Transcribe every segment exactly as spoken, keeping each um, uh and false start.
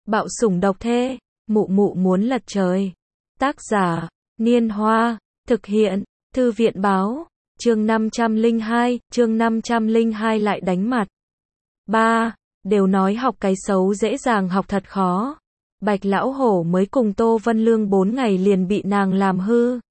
Bạo sủng độc thê, mụ mụ muốn lật trời. Tác giả, Niên Hoa, thực hiện, Thư viện Báo, chương năm trăm lẻ hai, chương năm trăm lẻ hai lại đánh mặt. ba. Đều nói học cái xấu dễ dàng học thật khó. Bạch lão hổ mới cùng Tô Vân Lương bốn ngày liền bị nàng làm hư.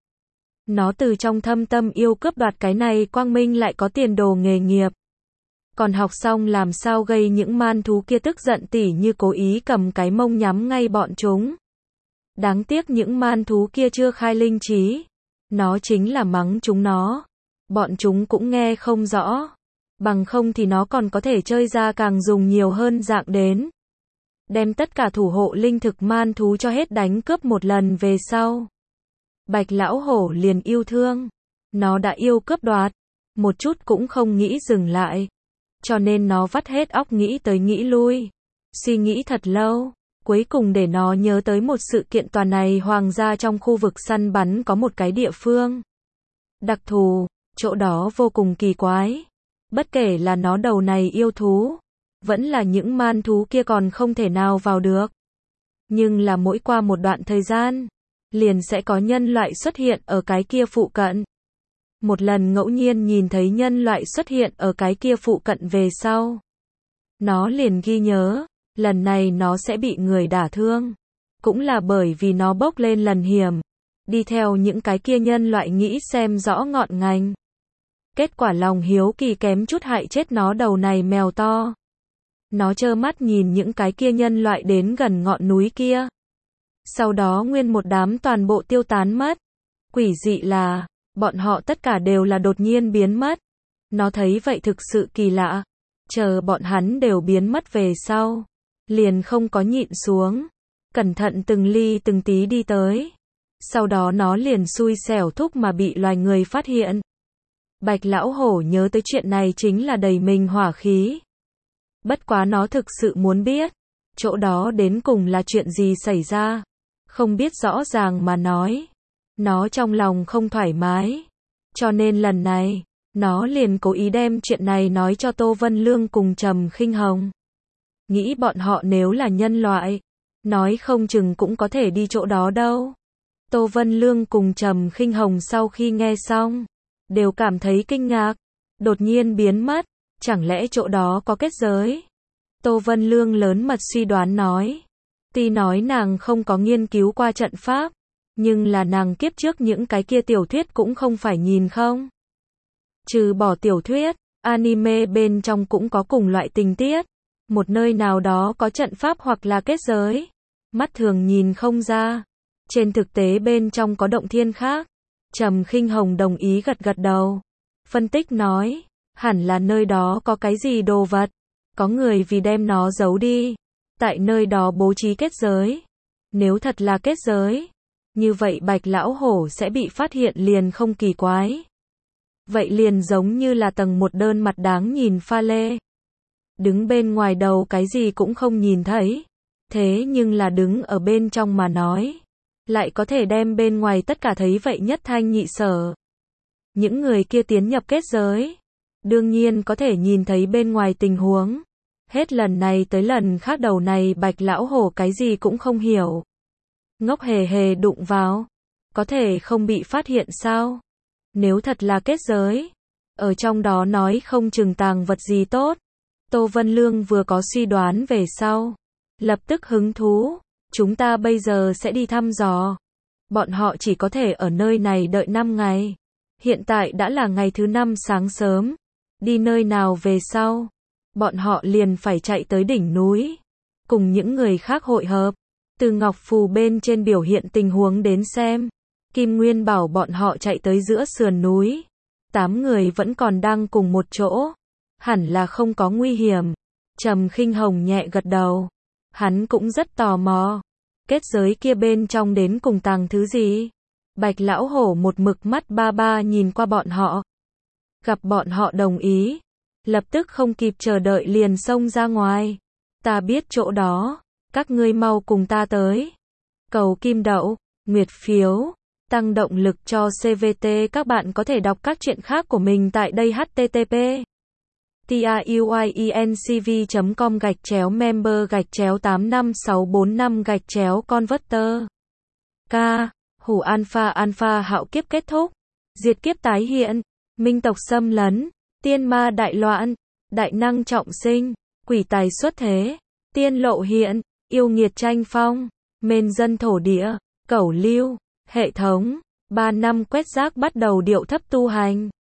Nó từ trong thâm tâm yêu cướp đoạt cái này quang minh lại có tiền đồ nghề nghiệp. Còn học xong làm sao gây những man thú kia tức giận tỉ như cố ý cầm cái mông nhắm ngay bọn chúng. Đáng tiếc những man thú kia chưa khai linh trí. Nó chính là mắng chúng nó. Bọn chúng cũng nghe không rõ. Bằng không thì nó còn có thể chơi ra càng dùng nhiều hơn dạng đến. Đem tất cả thủ hộ linh thực man thú cho hết đánh cướp một lần về sau. Bạch lão hổ liền yêu thương. Nó đã yêu cướp đoạt. Một chút cũng không nghĩ dừng lại. Cho nên nó vắt hết óc nghĩ tới nghĩ lui. Suy nghĩ thật lâu. Cuối cùng để nó nhớ tới một sự kiện toàn này hoàng gia trong khu vực săn bắn có một cái địa phương. Đặc thù, chỗ đó vô cùng kỳ quái. Bất kể là nó đầu này yêu thú, vẫn là những man thú kia còn không thể nào vào được. Nhưng là mỗi qua một đoạn thời gian, liền sẽ có nhân loại xuất hiện ở cái kia phụ cận. Một lần ngẫu nhiên nhìn thấy nhân loại xuất hiện ở cái kia phụ cận về sau. Nó liền ghi nhớ, lần này nó sẽ bị người đả thương. Cũng là bởi vì nó bốc lên lần hiểm. Đi theo những cái kia nhân loại nghĩ xem rõ ngọn ngành. Kết quả lòng hiếu kỳ kém chút hại chết nó đầu này mèo to. Nó trơ mắt nhìn những cái kia nhân loại đến gần ngọn núi kia. Sau đó nguyên một đám toàn bộ tiêu tán mất. Quỷ dị là, bọn họ tất cả đều là đột nhiên biến mất. Nó thấy vậy thực sự kỳ lạ. Chờ bọn hắn đều biến mất về sau. Liền không có nhịn xuống. Cẩn thận từng ly từng tí đi tới. Sau đó nó liền xui xẻo thúc mà bị loài người phát hiện. Bạch lão hổ nhớ tới chuyện này chính là đầy mình hỏa khí. Bất quá nó thực sự muốn biết. Chỗ đó đến cùng là chuyện gì xảy ra. Không biết rõ ràng mà nói. Nó trong lòng không thoải mái. Cho nên lần này, nó liền cố ý đem chuyện này nói cho Tô Vân Lương cùng Trầm Khinh Hồng. Nghĩ bọn họ nếu là nhân loại, nói không chừng cũng có thể đi chỗ đó đâu. Tô Vân Lương cùng Trầm Khinh Hồng sau khi nghe xong, đều cảm thấy kinh ngạc. Đột nhiên biến mất, chẳng lẽ chỗ đó có kết giới? Tô Vân Lương lớn mật suy đoán nói. Tuy nói nàng không có nghiên cứu qua trận pháp, nhưng là nàng kiếp trước những cái kia tiểu thuyết cũng không phải nhìn không. Trừ bỏ tiểu thuyết, anime bên trong cũng có cùng loại tình tiết. Một nơi nào đó có trận pháp hoặc là kết giới. Mắt thường nhìn không ra. Trên thực tế bên trong có động thiên khác. Trầm Khinh Hồng đồng ý gật gật đầu. Phân tích nói, hẳn là nơi đó có cái gì đồ vật. Có người vì đem nó giấu đi. Tại nơi đó bố trí kết giới. Nếu thật là kết giới, như vậy Bạch lão hổ sẽ bị phát hiện liền không kỳ quái. Vậy liền giống như là tầng một đơn mặt đáng nhìn pha lê. Đứng bên ngoài đầu cái gì cũng không nhìn thấy. Thế nhưng là đứng ở bên trong mà nói. Lại có thể đem bên ngoài tất cả thấy vậy nhất thanh nhị sở. Những người kia tiến nhập kết giới. Đương nhiên có thể nhìn thấy bên ngoài tình huống. Hết lần này tới lần khác đầu này Bạch lão hổ cái gì cũng không hiểu. Ngốc hề hề đụng vào. Có thể không bị phát hiện sao? Nếu thật là kết giới. Ở trong đó nói không chừng tàng vật gì tốt. Tô Vân Lương vừa có suy đoán về sau. Lập tức hứng thú. Chúng ta bây giờ sẽ đi thăm dò. Bọn họ chỉ có thể ở nơi này đợi năm ngày. Hiện tại đã là ngày thứ năm sáng sớm. Đi nơi nào về sau. Bọn họ liền phải chạy tới đỉnh núi. Cùng những người khác hội hợp. Từ ngọc phù bên trên biểu hiện tình huống đến xem. Kim Nguyên bảo bọn họ chạy tới giữa sườn núi. Tám người vẫn còn đang cùng một chỗ. Hẳn là không có nguy hiểm. Trầm Khinh Hồng nhẹ gật đầu. Hắn cũng rất tò mò. Kết giới kia bên trong đến cùng tàng thứ gì? Bạch lão hổ một mực mắt ba ba nhìn qua bọn họ. Gặp bọn họ đồng ý. Lập tức không kịp chờ đợi liền xông ra ngoài. Ta biết chỗ đó. Các ngươi mau cùng ta tới. Cầu kim đậu, nguyệt phiếu. Tăng động lực cho xê vê tê. Các bạn có thể đọc các truyện khác của mình tại đây. H T T P tiuyencv chấm com gạch chéo member gạch chéo tám năm sáu bốn năm gạch chéo converter. K. Hủ alpha alpha hạo kiếp kết thúc. Diệt kiếp tái hiện. Minh tộc xâm lấn. Tiên ma đại loạn. Đại năng trọng sinh. Quỷ tài xuất thế. Tiên lộ hiện. Yêu nghiệt tranh phong. Mền dân thổ địa. Cẩu lưu. Hệ thống. Ba năm quét rác bắt đầu điệu thấp tu hành.